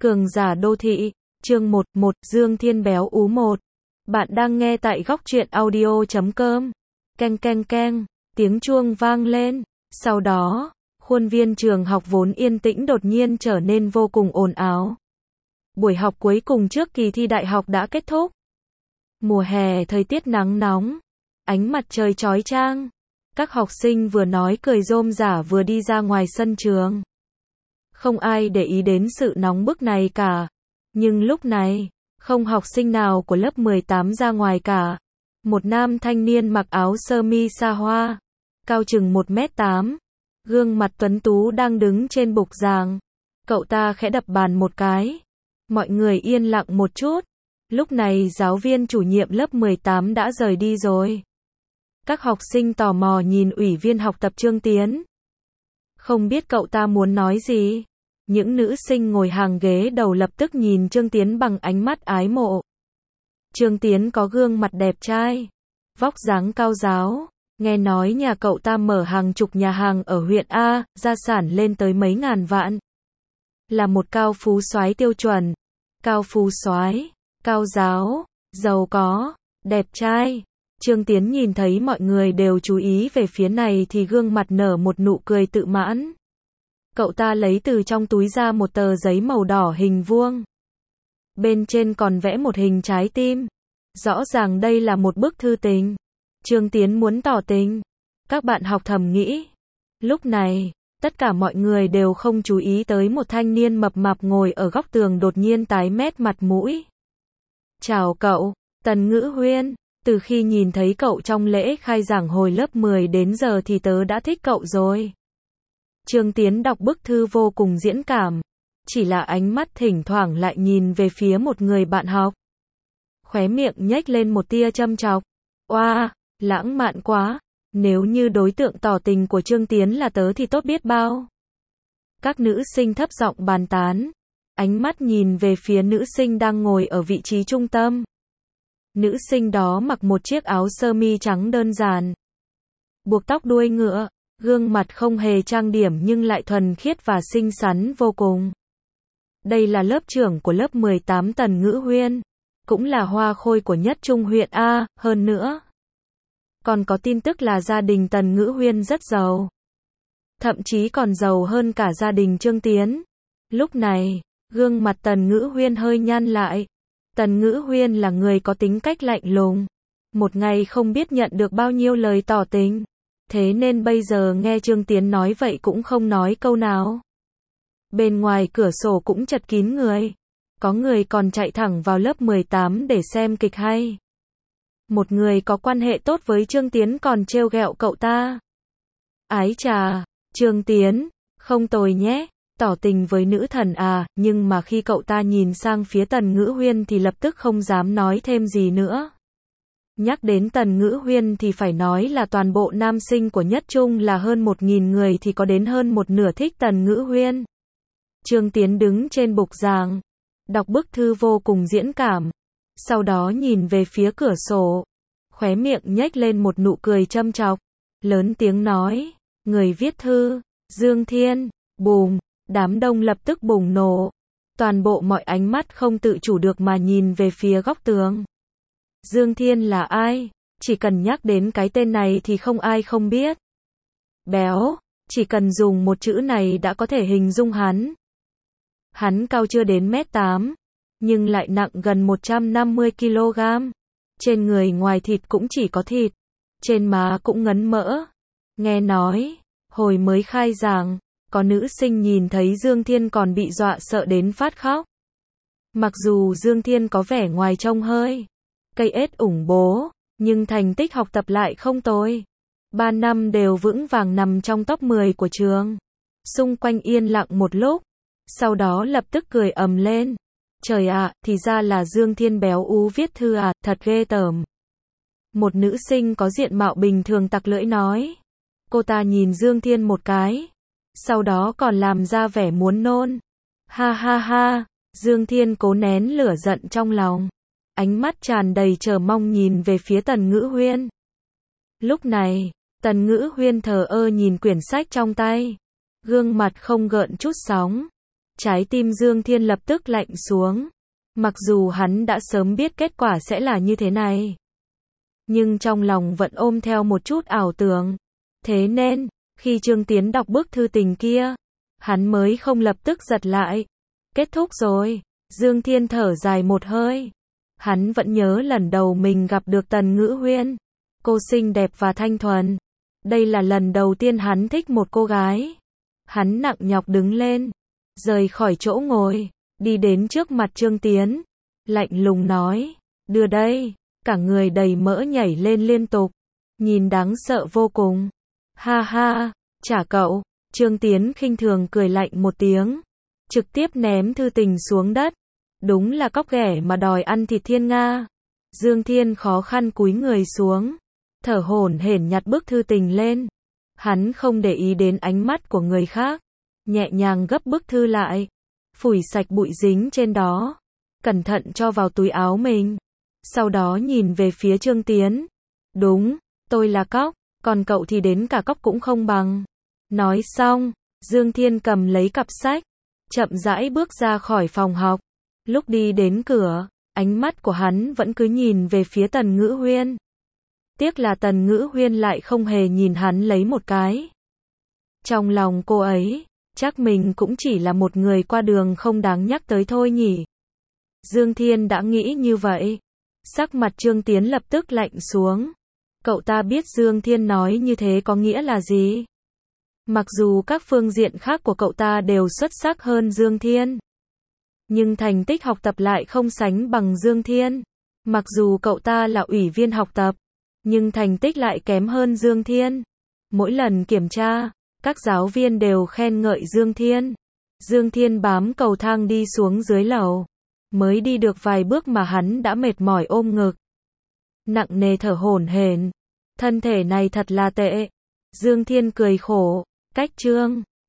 Cường giả đô thị, chương 11, Dương Thiên béo ú 1. Bạn đang nghe tại góc truyện audio.com. Keng keng keng, tiếng chuông vang lên. Sau đó, khuôn viên trường học vốn yên tĩnh đột nhiên trở nên vô cùng ồn ào. Buổi học cuối cùng trước kỳ thi đại học đã kết thúc. Mùa hè thời tiết nắng nóng, ánh mặt trời chói chang. Các học sinh vừa nói cười rôm rả vừa đi ra ngoài sân trường. Không ai để ý đến sự nóng bức này cả. Nhưng lúc này, không học sinh nào của lớp 18 ra ngoài cả. Một nam thanh niên mặc áo sơ mi sa hoa, cao chừng 1m8, gương mặt tuấn tú đang đứng trên bục giảng. Cậu ta khẽ đập bàn một cái. Mọi người yên lặng một chút. Lúc này giáo viên chủ nhiệm lớp 18 đã rời đi rồi. Các học sinh tò mò nhìn ủy viên học tập Trương Tiến. Không biết cậu ta muốn nói gì. Những nữ sinh ngồi hàng ghế đầu lập tức nhìn Trương Tiến bằng ánh mắt ái mộ. Trương Tiến có gương mặt đẹp trai, vóc dáng cao ráo. Nghe nói nhà cậu ta mở hàng chục nhà hàng ở huyện A, gia sản lên tới mấy ngàn vạn. Là một cao phú soái tiêu chuẩn. Cao phú soái, cao ráo, giàu có, đẹp trai. Trương Tiến nhìn thấy mọi người đều chú ý về phía này thì gương mặt nở một nụ cười tự mãn. Cậu ta lấy từ trong túi ra một tờ giấy màu đỏ hình vuông. Bên trên còn vẽ một hình trái tim. Rõ ràng đây là một bức thư tình. Trương Tiến muốn tỏ tình. Các bạn học thầm nghĩ. Lúc này, tất cả mọi người đều không chú ý tới một thanh niên mập mạp ngồi ở góc tường đột nhiên tái mét mặt mũi. Chào cậu, Tần Ngữ Huyên. Từ khi nhìn thấy cậu trong lễ khai giảng hồi lớp 10 đến giờ thì tớ đã thích cậu rồi. Trương Tiến đọc bức thư vô cùng diễn cảm. Chỉ là ánh mắt thỉnh thoảng lại nhìn về phía một người bạn học. Khóe miệng nhếch lên một tia châm chọc. Oa, lãng mạn quá. Nếu như đối tượng tỏ tình của Trương Tiến là tớ thì tốt biết bao. Các nữ sinh thấp giọng bàn tán. Ánh mắt nhìn về phía nữ sinh đang ngồi ở vị trí trung tâm. Nữ sinh đó mặc một chiếc áo sơ mi trắng đơn giản. Buộc tóc đuôi ngựa. Gương mặt không hề trang điểm nhưng lại thuần khiết và xinh xắn vô cùng. Đây là lớp trưởng của lớp 18 Tần Ngữ Huyên. Cũng là hoa khôi của nhất trung huyện A, hơn nữa. Còn có tin tức là gia đình Tần Ngữ Huyên rất giàu. Thậm chí còn giàu hơn cả gia đình Trương Tiến. Lúc này, gương mặt Tần Ngữ Huyên hơi nhăn lại. Tần Ngữ Huyên là người có tính cách lạnh lùng. Một ngày không biết nhận được bao nhiêu lời tỏ tình. Thế nên bây giờ nghe Trương Tiến nói vậy cũng không nói câu nào. Bên ngoài cửa sổ cũng chật kín người. Có người còn chạy thẳng vào lớp 18 để xem kịch hay. Một người có quan hệ tốt với Trương Tiến còn trêu ghẹo cậu ta. Ái chà, Trương Tiến, không tồi nhé, tỏ tình với nữ thần à, nhưng mà khi cậu ta nhìn sang phía Tần Ngữ Huyên thì lập tức không dám nói thêm gì nữa. Nhắc đến Tần Ngữ Huyên thì phải nói là toàn bộ nam sinh của nhất trung là hơn 1000 người thì có đến hơn một nửa thích Tần Ngữ Huyên. Trương Tiến đứng trên bục giảng, đọc bức thư vô cùng diễn cảm, sau đó nhìn về phía cửa sổ, khóe miệng nhếch lên một nụ cười châm chọc, lớn tiếng nói, người viết thư, Dương Thiên, bùm, đám đông lập tức bùng nổ, toàn bộ mọi ánh mắt không tự chủ được mà nhìn về phía góc tường. Dương Thiên là ai? Chỉ cần nhắc đến cái tên này thì không ai không biết. Béo, chỉ cần dùng một chữ này đã có thể hình dung hắn. Hắn cao chưa đến 1m8, nhưng lại nặng gần 150kg. Trên người ngoài thịt cũng chỉ có thịt, trên má cũng ngấn mỡ. Nghe nói, hồi mới khai giảng, có nữ sinh nhìn thấy Dương Thiên còn bị dọa sợ đến phát khóc. Mặc dù Dương Thiên có vẻ ngoài trông hơi cây ếch ủng bố, nhưng thành tích học tập lại không tồi. 3 năm đều vững vàng nằm trong top 10 của trường. Xung quanh yên lặng một lúc, sau đó lập tức cười ầm lên. Trời ạ, thì ra là Dương Thiên béo ú viết thư à, thật ghê tởm. Một nữ sinh có diện mạo bình thường tặc lưỡi nói. Cô ta nhìn Dương Thiên một cái, sau đó còn làm ra vẻ muốn nôn. Ha ha ha, Dương Thiên cố nén lửa giận trong lòng. Ánh mắt tràn đầy chờ mong nhìn về phía Tần Ngữ Huyên. Lúc này, Tần Ngữ Huyên thờ ơ nhìn quyển sách trong tay. Gương mặt không gợn chút sóng. Trái tim Dương Thiên lập tức lạnh xuống. Mặc dù hắn đã sớm biết kết quả sẽ là như thế này, nhưng trong lòng vẫn ôm theo một chút ảo tưởng. Thế nên, khi Trương Tiến đọc bức thư tình kia, hắn mới không lập tức giật lại. Kết thúc rồi, Dương Thiên thở dài một hơi. Hắn vẫn nhớ lần đầu mình gặp được Tần Ngữ Huyên. Cô xinh đẹp và thanh thuần. Đây là lần đầu tiên hắn thích một cô gái. Hắn nặng nhọc đứng lên, rời khỏi chỗ ngồi, đi đến trước mặt Trương Tiến, lạnh lùng nói, đưa đây. Cả người đầy mỡ nhảy lên liên tục, nhìn đáng sợ vô cùng. Ha ha, trả cậu. Trương Tiến khinh thường cười lạnh một tiếng, trực tiếp ném thư tình xuống đất. Đúng là cóc ghẻ mà đòi ăn thịt thiên nga. Dương Thiên khó khăn cúi người xuống, thở hổn hển nhặt bức thư tình lên. Hắn không để ý đến ánh mắt của người khác, nhẹ nhàng gấp bức thư lại, phủi sạch bụi dính trên đó, cẩn thận cho vào túi áo mình. Sau đó nhìn về phía Trương Tiến. Đúng, tôi là cóc, còn cậu thì đến cả cóc cũng không bằng. Nói xong, Dương Thiên cầm lấy cặp sách, chậm rãi bước ra khỏi phòng học. Lúc đi đến cửa, ánh mắt của hắn vẫn cứ nhìn về phía Tần Ngữ Huyên. Tiếc là Tần Ngữ Huyên lại không hề nhìn hắn lấy một cái. Trong lòng cô ấy, chắc mình cũng chỉ là một người qua đường không đáng nhắc tới thôi nhỉ. Dương Thiên đã nghĩ như vậy. Sắc mặt Trương Tiến lập tức lạnh xuống. Cậu ta biết Dương Thiên nói như thế có nghĩa là gì. Mặc dù các phương diện khác của cậu ta đều xuất sắc hơn Dương Thiên, nhưng thành tích học tập lại không sánh bằng Dương Thiên. Mặc dù cậu ta là ủy viên học tập, nhưng thành tích lại kém hơn Dương Thiên. Mỗi lần kiểm tra, các giáo viên đều khen ngợi Dương Thiên. Dương Thiên bám cầu thang đi xuống dưới lầu. Mới đi được vài bước mà hắn đã mệt mỏi ôm ngực, nặng nề thở hổn hển. Thân thể này thật là tệ. Dương Thiên cười khổ, cách Trương